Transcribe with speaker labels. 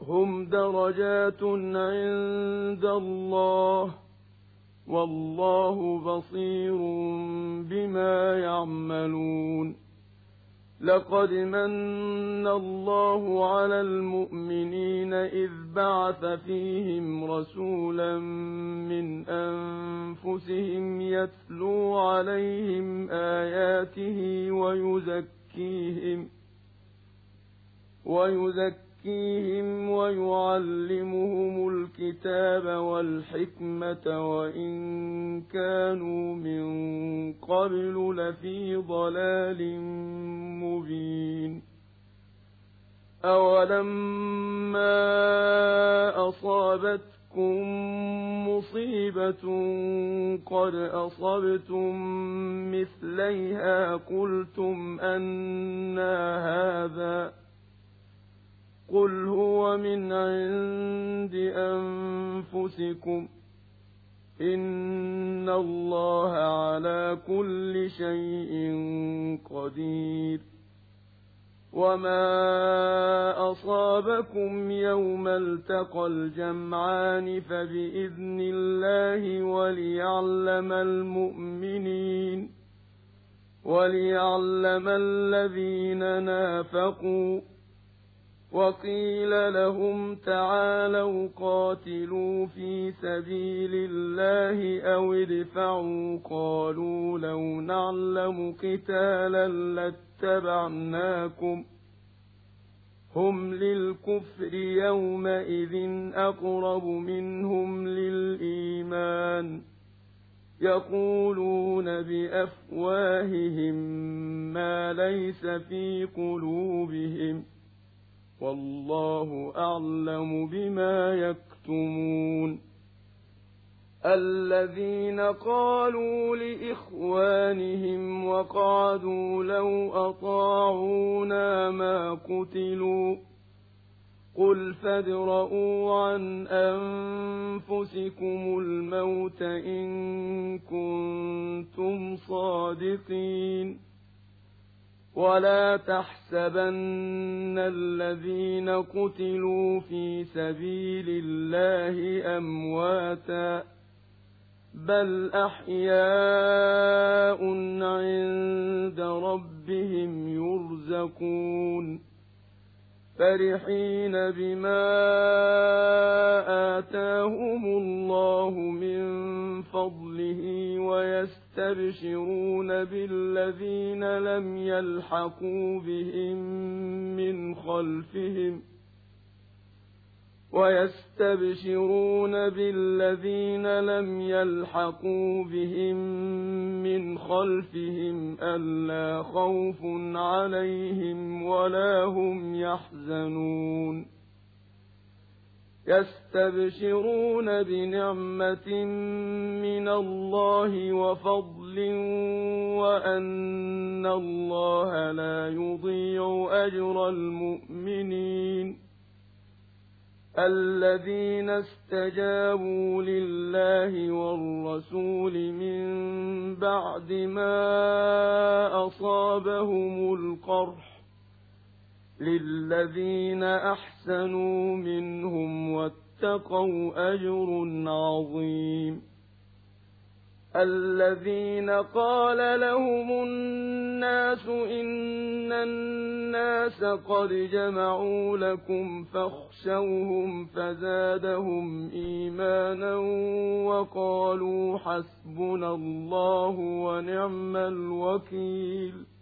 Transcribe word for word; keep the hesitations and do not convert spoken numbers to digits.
Speaker 1: هم درجات عند الله والله بصير بما يعملون. لقد من الله على المؤمنين إذ بعث فيهم رسولا من أنفسهم يتلو عليهم آياته ويزكيهم ويزكيهم ويعلمهم الكتاب والحكمة وإن كانوا من قبل لفي ضلال مبين. أولما أصابتكم مصيبة قد أصبتم مثليها قلتم أنى هذا قل هو من عند أنفسكم إن الله على كل شيء قدير. وما أصابكم يوم التقى الجمعان فبإذن الله وليعلم المؤمنين وليعلم الذين نافقوا. وقيل لهم تعالوا قاتلوا في سبيل الله أو ادفعوا قالوا لو نعلم قتالا لاتبعناكم هم للكفر يومئذ أقرب منهم للإيمان يقولون بأفواههم ما ليس في قلوبهم والله أعلم بما يكتمون. الذين قالوا لإخوانهم وقعدوا لو أطاعونا ما قتلوا قل فادرءوا عن أنفسكم الموت إن كنتم صادقين. ولا تحسبن الذين قتلوا في سبيل الله أمواتا بل أحياء عند ربهم يرزقون فرحين بما آتاهم الله من فضله ويستبشرون بالذين لم يلحقوا بهم من خلفهم ويستبشرون بالذين لم يلحقوا بهم من خلفهم ألا خوف عليهم ولا هم يحزنون. يستبشرون بنعمة من الله وفضل وأن الله لا يضيع أجر المؤمنين. الذين استجابوا لله والرسول من بعد ما أصابهم القرح للذين أحسنوا منهم واتقوا أجر عظيم. الذين قال لهم الناس إن الناس قد جمعوا لكم فاخشوهم فزادهم إيمانا وقالوا حسبنا الله ونعم الوكيل.